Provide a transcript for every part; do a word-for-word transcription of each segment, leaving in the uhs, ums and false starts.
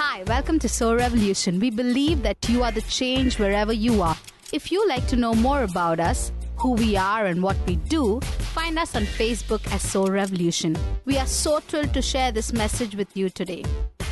Hi, welcome to Soul Revolution. We believe that you are the change wherever you are. If you like to know more about us, who we are and what we do, find us on Facebook as Soul Revolution. We are so thrilled to share this message with you today.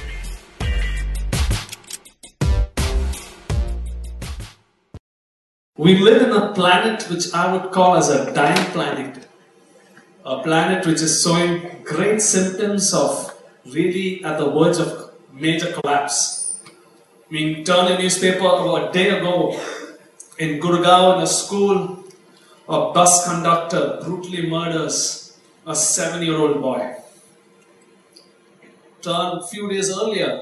We live in a planet which I would call as a dying planet. A planet which is showing great symptoms of really at the verge of major collapse. I mean, turn a newspaper about a day ago in Gurgaon, in a school, a bus conductor brutally murders a seven-year-old boy. Turn a few days earlier,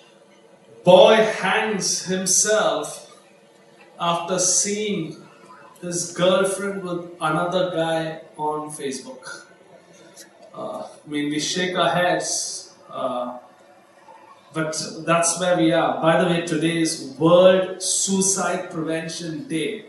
boy hangs himself after seeing his girlfriend with another guy on Facebook. Uh, I mean, we shake our heads, uh, but that's where we are. By the way, today is World Suicide Prevention Day.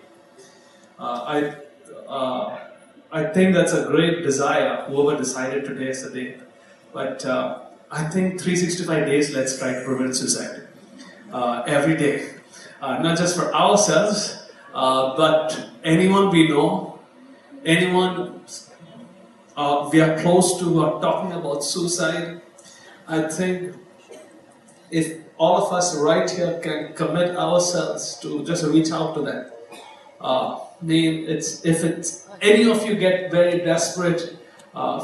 Uh, I, uh, I think that's a great desire, whoever decided today is the day. But uh, I think three hundred sixty-five days, let's try to prevent suicide uh, every day. Uh, not just for ourselves, uh, but anyone we know, anyone uh, we are close to who are talking about suicide. I think if all of us right here can commit ourselves to just reach out to them. Uh, I mean, it's, if it's, any of you get very desperate, uh,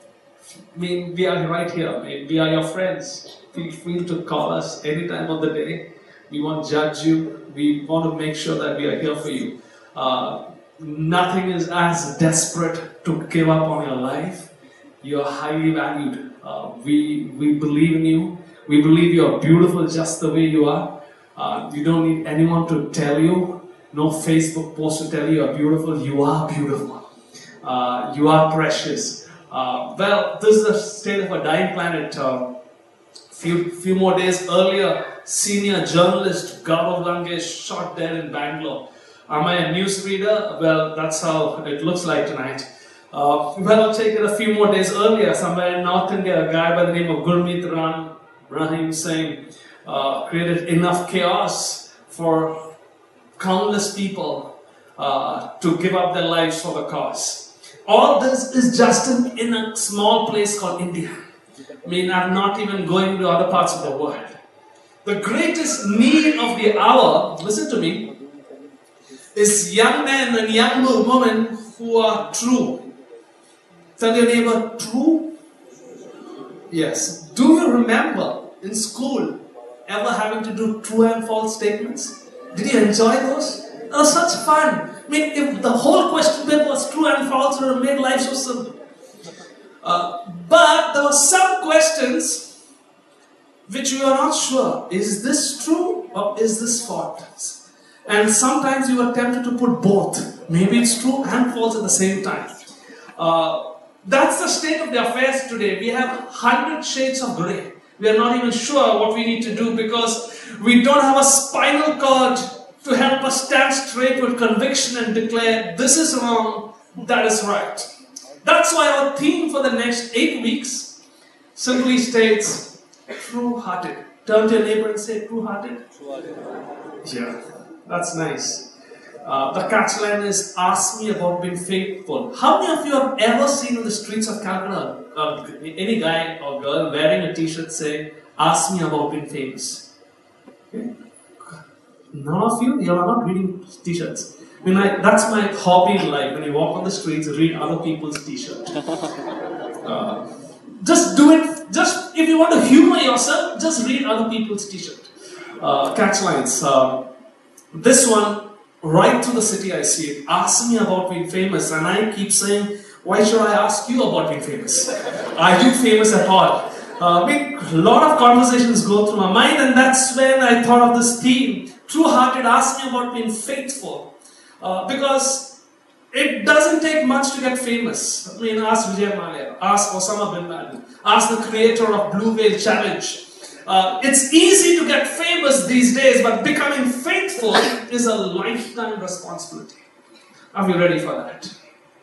I mean, we are right here. I mean, we are your friends. Feel free to call us any time of the day. We won't judge you. We want to make sure that we are here for you. Uh, nothing is as desperate to give up on your life. You are highly valued. Uh, we, we believe in you. We believe you are beautiful just the way you are. Uh, you don't need anyone to tell you. No Facebook post to tell you you are beautiful. You are beautiful. Uh, you are precious. Uh, well, this is the state of a dying planet. Uh, few, few more days earlier, senior journalist Gaurav Langesh shot dead in Bangalore. Am I a newsreader? Well, that's how it looks like tonight. Uh, well, I'll take it a few more days earlier, somewhere in North India, a guy by the name of Gurmeet Ram Rahim Singh uh, created enough chaos for countless people uh, to give up their lives for the cause. All this is just in, in a small place called India. I mean, I'm not even going to other parts of the world. The greatest need of the hour, listen to me, is young men and young women who are true. Tell your neighbor, true? Yes. Do you remember in school ever having to do true and false statements? Did you enjoy those? It was such fun. I mean, if the whole question paper was true and false, it would have made life so simple. Uh, but there were some questions which we are not sure. Is this true or is this false? And sometimes you were tempted to put both. Maybe it's true and false at the same time. Uh, that's the state of the affairs today. We have a hundred shades of grey. We are not even sure what we need to do because we don't have a spinal cord to help us stand straight with conviction and declare this is wrong, that is right. That's why our theme for the next eight weeks simply states true-hearted. Turn to your neighbor and say true-hearted. True-hearted. Yeah, that's nice. Uh, the catchline is, ask me about being faithful. How many of you have ever seen on the streets of Calcutta uh, any guy or girl wearing a t-shirt saying, ask me about being famous? Okay. None of you? You are not reading t-shirts. I mean, I, that's my hobby in life. When you walk on the streets, read other people's t-shirt. Uh, just do it. Just if you want to humor yourself, just read other people's t-shirt. Uh, catchlines. Uh, this one, right through the city I see it. Ask me about being famous. And I keep saying, why should I ask you about being famous? Are you famous at all? Uh, I mean, a lot of conversations go through my mind, and that's when I thought of this theme. True-hearted, ask me about being faithful. Uh, because it doesn't take much to get famous. I mean, ask Vijay Mallya, ask Osama bin Laden, ask the creator of Blue Whale Challenge. Uh, it's easy to get famous these days, but becoming faithful is a lifetime responsibility. Are we ready for that?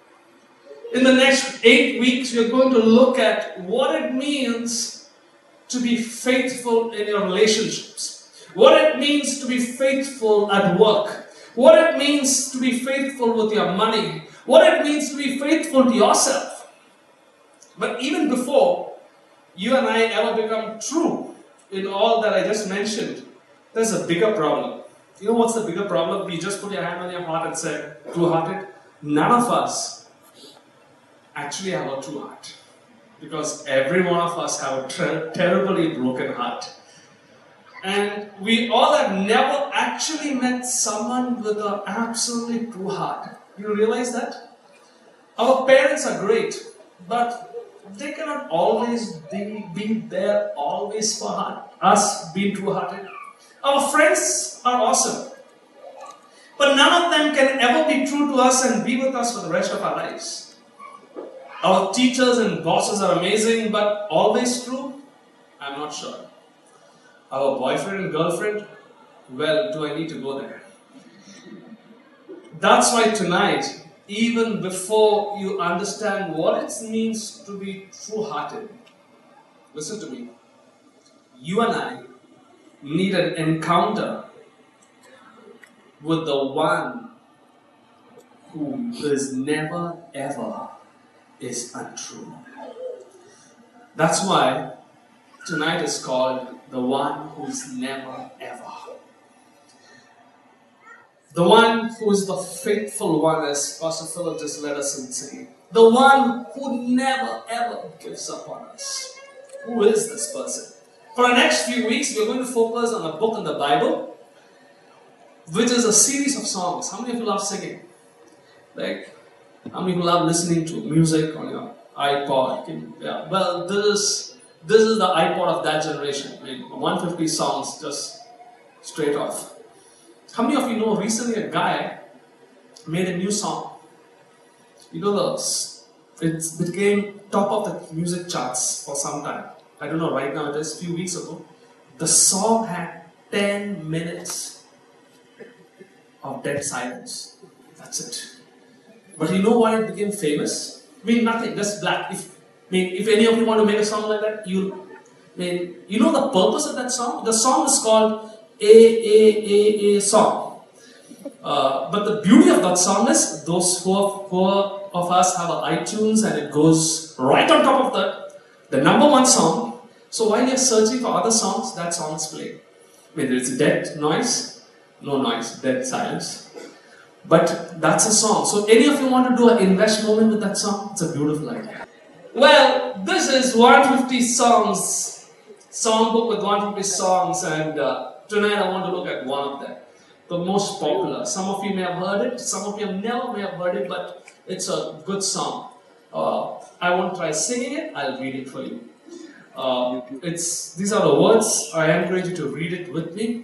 In the next eight weeks, we're going to look at what it means to be faithful in your relationships, what it means to be faithful at work, what it means to be faithful with your money, what it means to be faithful to yourself. But even before you and I ever become true in all that I just mentioned, there's a bigger problem. You know what's the bigger problem? You just put your hand on your heart and said, true-hearted. None of us actually have a true heart. Because every one of us have a ter- terribly broken heart. And we all have never actually met someone with an absolutely true heart. You realize that? Our parents are great, but they cannot always be, be there always for heart, us being true-hearted. Our friends are awesome, but none of them can ever be true to us and be with us for the rest of our lives. Our teachers and bosses are amazing, but always true? I'm not sure. Our boyfriend and girlfriend? Well, do I need to go there? That's why tonight, even before you understand what it means to be true-hearted, listen to me. You and I need an encounter with the one who is never ever is untrue. That's why tonight is called the one who is never ever. The one who is the faithful one, as Pastor Philip just led us in saying. The one who never ever gives up on us. Who is this person? For the next few weeks, we're going to focus on a book in the Bible, which is a series of songs. How many of you love singing? Like, how many of you love listening to music on your iPod? Yeah. Well, this is, this is the iPod of that generation. I mean, one hundred fifty songs just straight off. How many of you know recently a guy made a new song? You know, the, it became top of the music charts for some time. I don't know, right now it is, a few weeks ago. The song had ten minutes of dead silence. That's it. But you know why it became famous? I mean, nothing, just black. If, I mean, if any of you want to make a song like that, you, I mean, you know the purpose of that song? The song is called A, A, A, A song. Uh, but the beauty of that song is, those who of, who of us have an iTunes and it goes right on top of the, the number one song. So while you're searching for other songs, that song is playing. Whether it's dead noise, no noise, dead silence. But that's a song. So any of you want to do an invest moment with that song? It's a beautiful idea. Well, this is one hundred fifty songs, songbook with one hundred fifty songs, and uh, tonight I want to look at one of them. The most popular. Some of you may have heard it, some of you have never may have heard it, but it's a good song. Uh, I won't try singing it, I'll read it for you. Uh, it's These are the words. I encourage you to read it with me.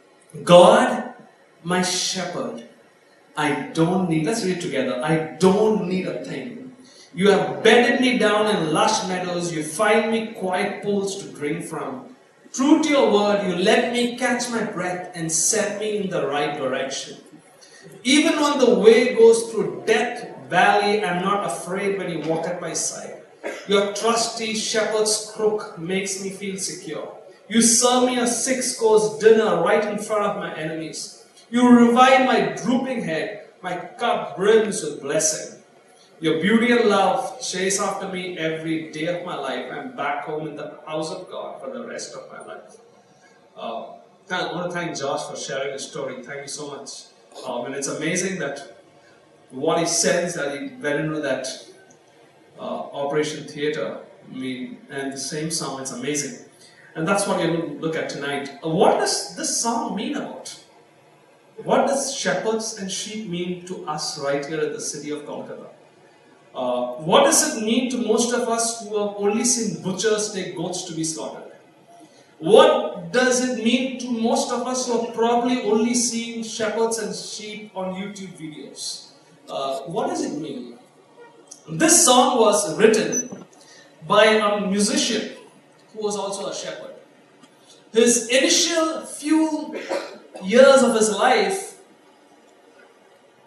God, my shepherd, I don't need, let's read it together. I don't need a thing. You have bedded me down in lush meadows. You find me quiet pools to drink from. True to your word, you let me catch my breath and set me in the right direction. Even when the way goes through death valley, I'm not afraid when you walk at my side. Your trusty shepherd's crook makes me feel secure. You serve me a six-course dinner right in front of my enemies. You revive my drooping head. My cup brims with blessing. Your beauty and love chase after me every day of my life. I'm back home in the house of God for the rest of my life. Uh, I want to thank Josh for sharing his story. Thank you so much. Um, and it's amazing that what he says, that he went into that uh, Operation Theatre, I mean, and the same song, it's amazing. And that's what we're going to look at tonight. Uh, what does this song mean about? What does shepherds and sheep mean to us right here at the city of Kolkata? Uh, what does it mean to most of us who have only seen butchers take goats to be slaughtered? What does it mean to most of us who have probably only seen shepherds and sheep on YouTube videos? Uh, what does it mean? This song was written by a musician who was also a shepherd. His initial few years of his life,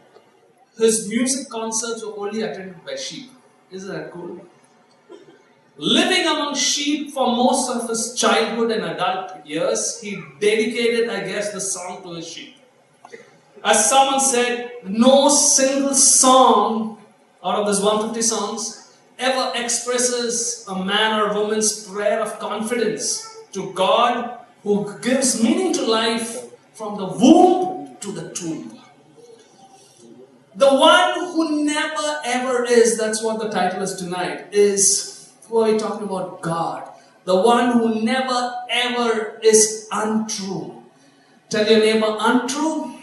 his music concerts were only attended by sheep. Isn't that cool? Living among sheep for most of his childhood and adult years, he dedicated, I guess, the song to his sheep. As someone said, no single song out of these one hundred fifty songs ever expresses a man or woman's prayer of confidence to God, who gives meaning to life from the womb to the tomb. The one who never ever is, that's what the title is tonight, is, we're talking about God. The one who never ever is untrue. Tell your neighbor, untrue.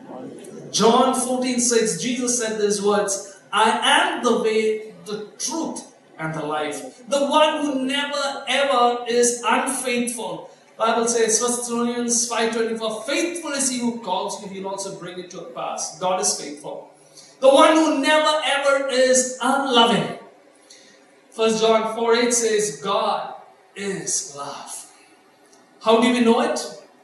John fourteen six, Jesus said these words, I am the way, the truth, and the life. The one who never ever is unfaithful. Bible says, First Thessalonians five twenty-four, faithful is he who calls you, he'll also bring it to a pass. God is faithful. The one who never ever is unloving. First John four eight says, God is love. How do we know it?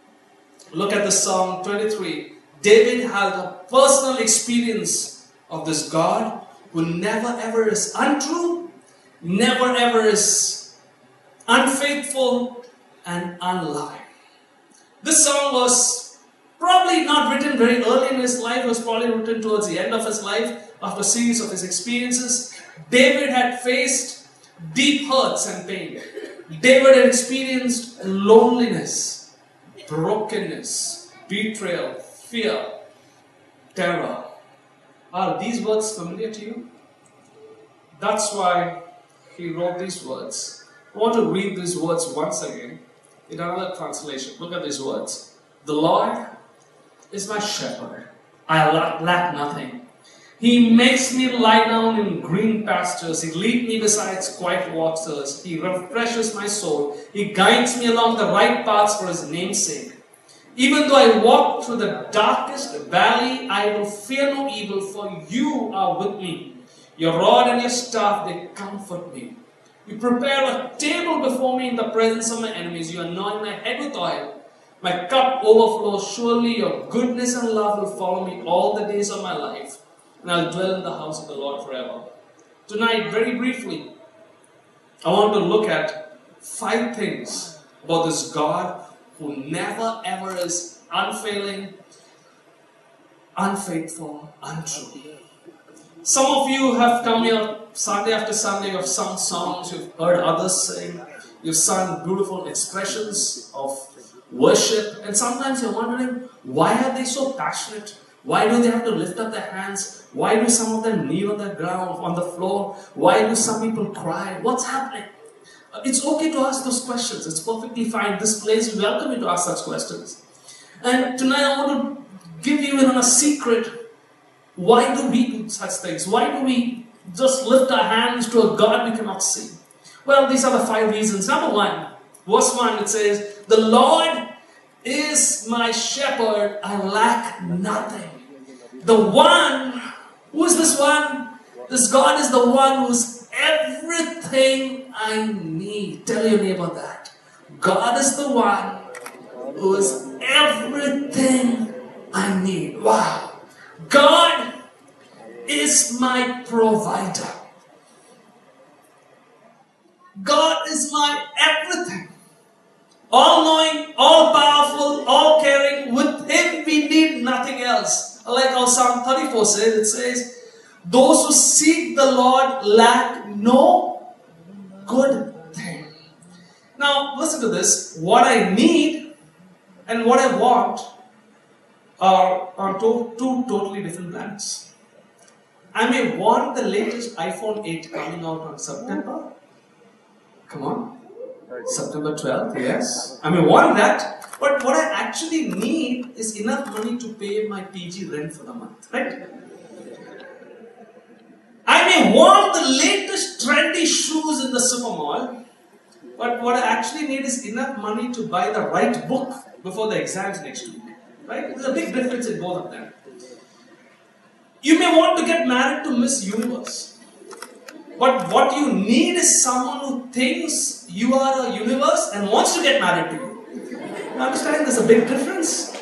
Look at the Psalm twenty-three. David had a personal experience of this God who never ever is untrue, never ever is unfaithful and unloving. This song was probably not written very early in his life. It was probably written towards the end of his life after a series of his experiences. David had faced deep hurts and pain. David had experienced loneliness, brokenness, betrayal, fear, terror. Are these words familiar to you? That's why he wrote these words. I want to read these words once again in another translation. Look at these words. The Lord is my shepherd. I lack, lack nothing. He makes me lie down in green pastures. He leads me beside quiet waters. He refreshes my soul. He guides me along the right paths for his name's sake. Even though I walk through the darkest valley, I will fear no evil, for you are with me. Your rod and your staff, they comfort me. You prepare a table before me in the presence of my enemies. You anoint my head with oil. My cup overflows. Surely your goodness and love will follow me all the days of my life, and I'll dwell in the house of the Lord forever. Tonight, very briefly, I want to look at five things about this God who never ever is unfailing, unfaithful, untrue. Some of you have come here Sunday after Sunday, you've sung songs, you've heard others sing, you've sung beautiful expressions of worship, and sometimes you're wondering, why are they so passionate? Why do they have to lift up their hands? Why do some of them kneel on the ground, on the floor? Why do some people cry? What's happening? It's okay to ask those questions. It's perfectly fine. This place, we welcome you to ask such questions. And tonight I want to give you in on a secret. Why do we do such things? Why do we just lift our hands to a God we cannot see? Well, these are the five reasons. Number one, verse one, it says, the Lord is my shepherd, I lack nothing. The one, who is this one? This God is the one who's everything I need. Tell your neighbor that. God is the one who is everything I need. Wow. God is my provider. God is my everything. All-knowing, all-powerful, all-caring. With Him we need nothing else. Like how Psalm thirty-four says, it says, those who seek the Lord lack no good thing. Now, listen to this. What I need and what I want are on to- two totally different planets. I may want the latest iPhone eight coming out on September. Come on. September twelfth, yes. I may want that. But what I actually need is enough money to pay my P G rent for the month. Right? I may want the latest trendy shoes in the supermall, but what I actually need is enough money to buy the right book before the exams next week. Right? There's a big difference in both of them. You may want to get married to Miss Universe, but what you need is someone who thinks you are a universe and wants to get married to you. You understand? There's a big difference.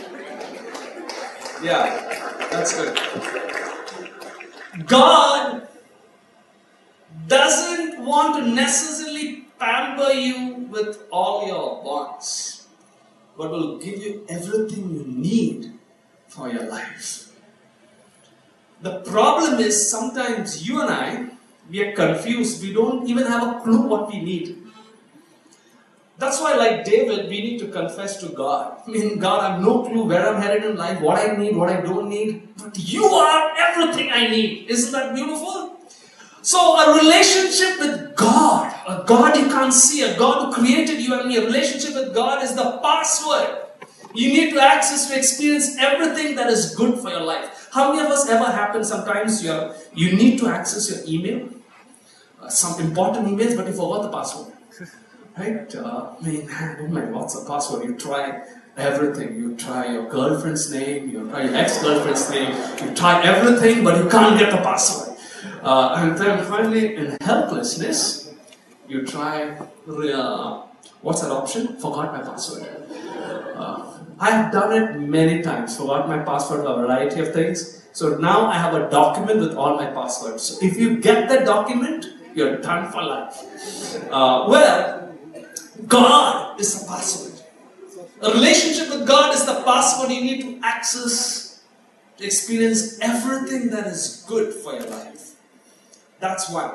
Yeah, that's good. God doesn't want to necessarily pamper you with all your wants, but will give you everything you need for your life. The problem is sometimes you and I, we are confused. We don't even have a clue what we need. That's why, like David, we need to confess to God. I mean, God, I have no clue where I'm headed in life, what I need, what I don't need. But you are everything I need. Isn't that beautiful? So a relationship with God, a God you can't see, a God who created you and me, a relationship with God is the password you need to access to experience everything that is good for your life. How many of us ever happen sometimes you're, you need to access your email, uh, some important emails, but you forgot the password. Right? Uh, I mean, oh my, what's the password? You try everything. You try your girlfriend's name, you try your ex-girlfriend's name, you try everything, but you can't get the password. Uh, and then finally, in helplessness, you try, uh, what's that option? Forgot my password. Uh, I have done it many times, forgot my password for a variety of things. So now I have a document with all my passwords. So if you get that document, you're done for life. Uh, well, God is the password. A relationship with God is the password you need to access to experience everything that is good for your life. That's one.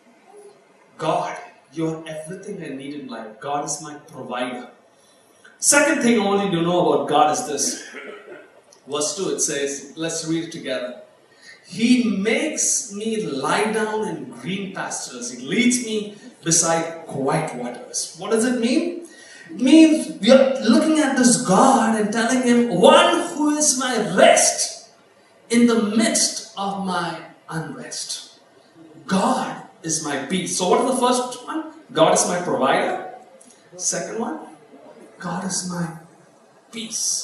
God, you're everything I need in life. God is my provider. Second thing I want you to know about God is this. Verse two, it says, let's read it together. He makes me lie down in green pastures. He leads me beside quiet waters. What does it mean? It means we are looking at this God and telling Him, one who is my rest in the midst of my unrest. God is my peace. So what is the first one? God is my provider. Second one, God is my peace.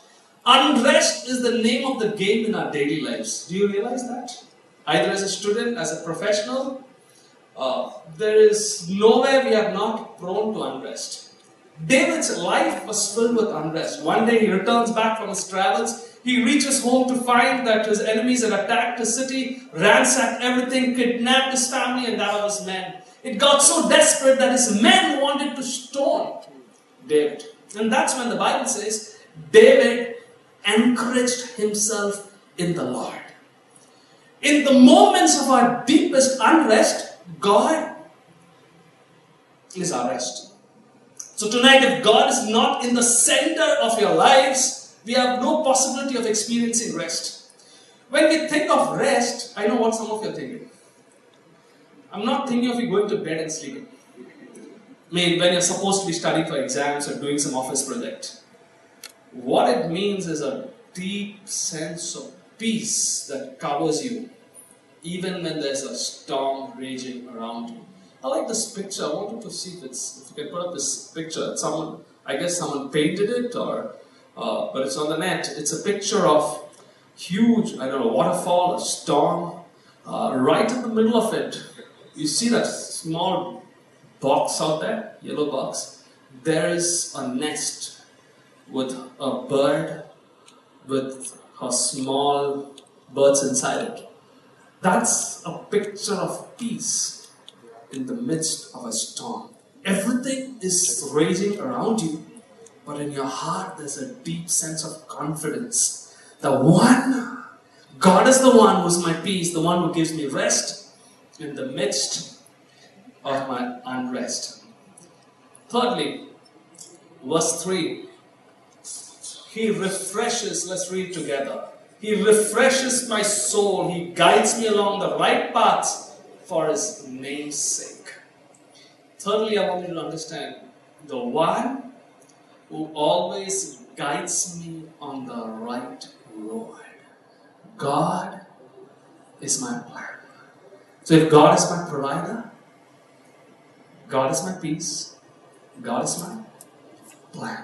Unrest is the name of the game in our daily lives. Do you realize that? Either as a student, as a professional, uh, there is nowhere we are not prone to unrest. David's life was filled with unrest. One day he returns back from his travels. He reaches home to find that his enemies had attacked his city, ransacked everything, kidnapped his family and that of his men. It got so desperate that his men wanted to stone David. And that's when the Bible says, David encouraged himself in the Lord. In the moments of our deepest unrest, God is our rest. So tonight, if God is not in the center of your lives, we have no possibility of experiencing rest. When we think of rest, I know what some of you are thinking. I'm not thinking of you going to bed and sleeping. I mean, when you're supposed to be studying for exams or doing some office project. What it means is a deep sense of peace that covers you, even when there's a storm raging around you. I like this picture. I wanted to see if it's, if you can put up this picture. Someone, I guess someone painted it, or uh, but it's on the net. It's a picture of huge, I don't know, waterfall, a storm. Uh, right in the middle of it, you see that small box out there, yellow box. There is a nest with a bird with her small birds inside it. That's a picture of peace in the midst of a storm. Everything is raging around you, but in your heart there's a deep sense of confidence. The one, God is the one who's my peace, the one who gives me rest in the midst of my unrest. Thirdly, verse three. He refreshes, let's read together. He refreshes my soul. He guides me along the right paths for His name's sake. Thirdly, I want you to understand the one who always guides me on the right road. God is my plan. So if God is my provider, God is my peace, God is my plan.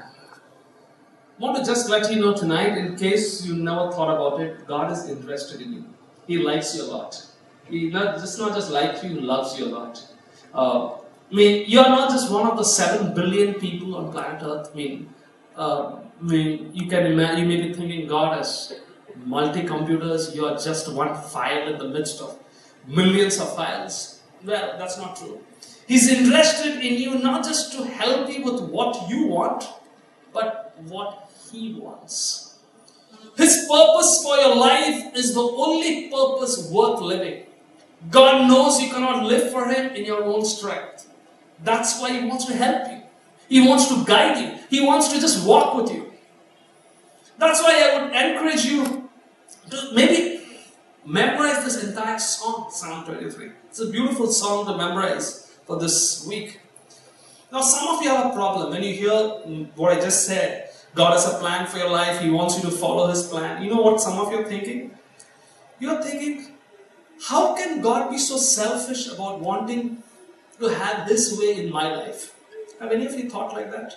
I want to just let you know tonight, in case you never thought about it, God is interested in you. He likes you a lot. He not just not just likes you, He loves you a lot. Uh, I mean, you are not just one of the seven billion people on planet Earth. I mean, uh, I mean, you can imagine, you may be thinking God has multi-computers. You are just one file in the midst of millions of files. Well, that's not true. He's interested in you not just to help you with what you want, but what He wants. His purpose for your life is the only purpose worth living. God knows you cannot live for Him in your own strength. That's why He wants to help you. He wants to guide you. He wants to just walk with you. That's why I would encourage you to maybe memorize this entire song, Psalm twenty-three. It's a beautiful song to memorize for this week. Now, some of you have a problem when you hear what I just said. God has a plan for your life. He wants you to follow His plan. You know what some of you are thinking? You're thinking, how can God be so selfish about wanting to have His way in my life? Have any of you thought like that?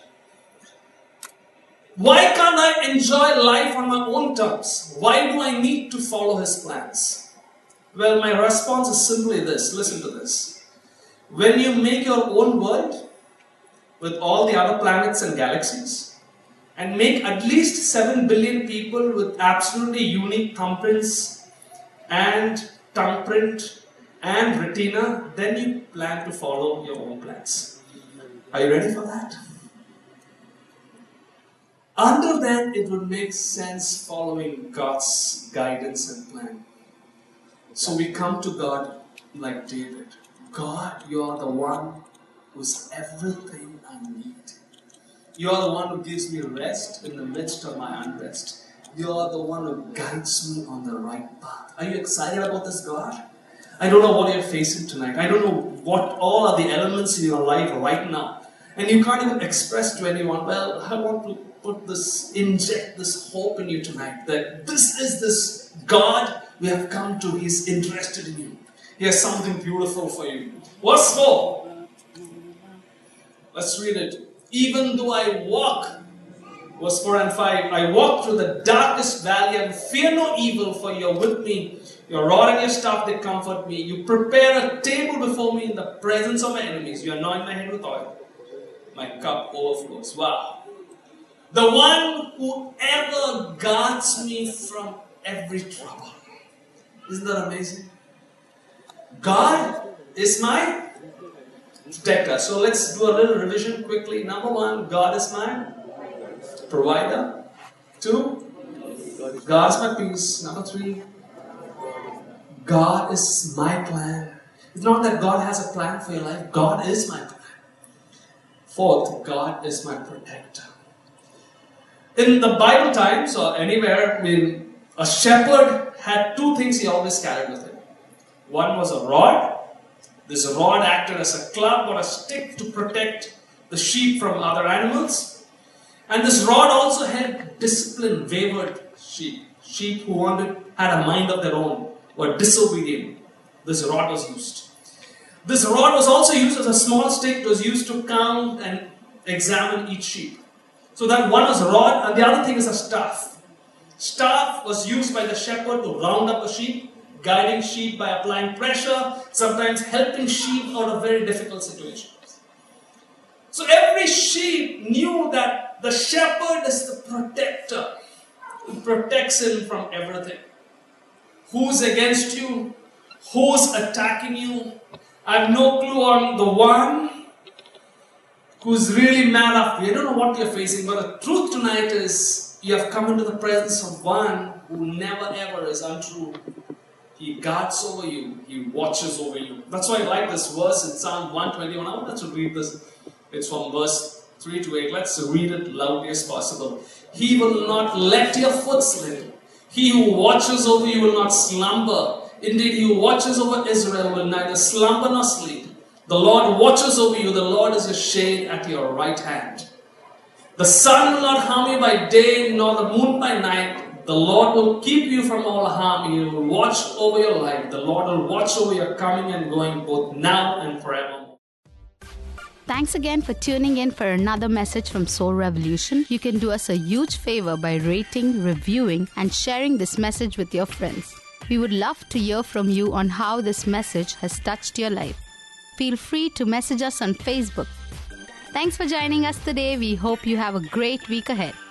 Why can't I enjoy life on my own terms? Why do I need to follow His plans? Well, my response is simply this. Listen to this. When you make your own world with all the other planets and galaxies, and make at least seven billion people with absolutely unique thumbprints and tongue print and retina, then you plan to follow your own plans. Are you ready for that? Under that, it would make sense following God's guidance and plan. So we come to God like David. God, you are the one who's everything I need. You are the one who gives me rest in the midst of my unrest. You are the one who guides me on the right path. Are you excited about this, God? I don't know what you're facing tonight. I don't know what all are the elements in your life right now. And you can't even express to anyone, well, I want to put this, inject this hope in you tonight. That this is this God we have come to. He's interested in you. He has something beautiful for you. Verse four. Let's read it. Even though I walk, verse four and five, I walk through the darkest valley and fear no evil, for you are with me. Your rod and your staff, they comfort me. You prepare a table before me in the presence of my enemies. You anoint my head with oil. My cup overflows. Wow. The one who ever guards me from every trouble. Isn't that amazing? God is my protector. So let's do a little revision quickly. Number one, God is my provider. Two, God is my peace. Number three, God is my plan. It's not that God has a plan for your life. God is my plan. Fourth, God is my protector. In the Bible times or anywhere, when a shepherd had two things he always carried with him. One was a rod. This rod acted as a club or a stick to protect the sheep from other animals. And this rod also had disciplined, wayward sheep. Sheep who wanted, had a mind of their own, were disobedient. This rod was used. This rod was also used as a small stick. It was used to count and examine each sheep. So that one was a rod and the other thing is a staff. Staff was used by the shepherd to round up a sheep, guiding sheep by applying pressure, sometimes helping sheep out of very difficult situations. So every sheep knew that the shepherd is the protector who protects him from everything. Who's against you? Who's attacking you? I have no clue on the one who's really mad after you. I don't know what you're facing, but the truth tonight is you have come into the presence of one who never ever is untrue. He guards over you. He watches over you. That's why I like this verse in Psalm one twenty-one. I want us to read this. It's from verse three to eight. Let's read it loudly as possible. He will not let your foot slip. He who watches over you will not slumber. Indeed, he who watches over Israel will neither slumber nor sleep. The Lord watches over you. The Lord is a shade at your right hand. The sun will not harm you by day, nor the moon by night. The Lord will keep you from all harm. He will watch over your life. The Lord will watch over your coming and going, both now and forever. Thanks again for tuning in for another message from Soul Revolution. You can do us a huge favor by rating, reviewing, and sharing this message with your friends. We would love to hear from you on how this message has touched your life. Feel free to message us on Facebook. Thanks for joining us today. We hope you have a great week ahead.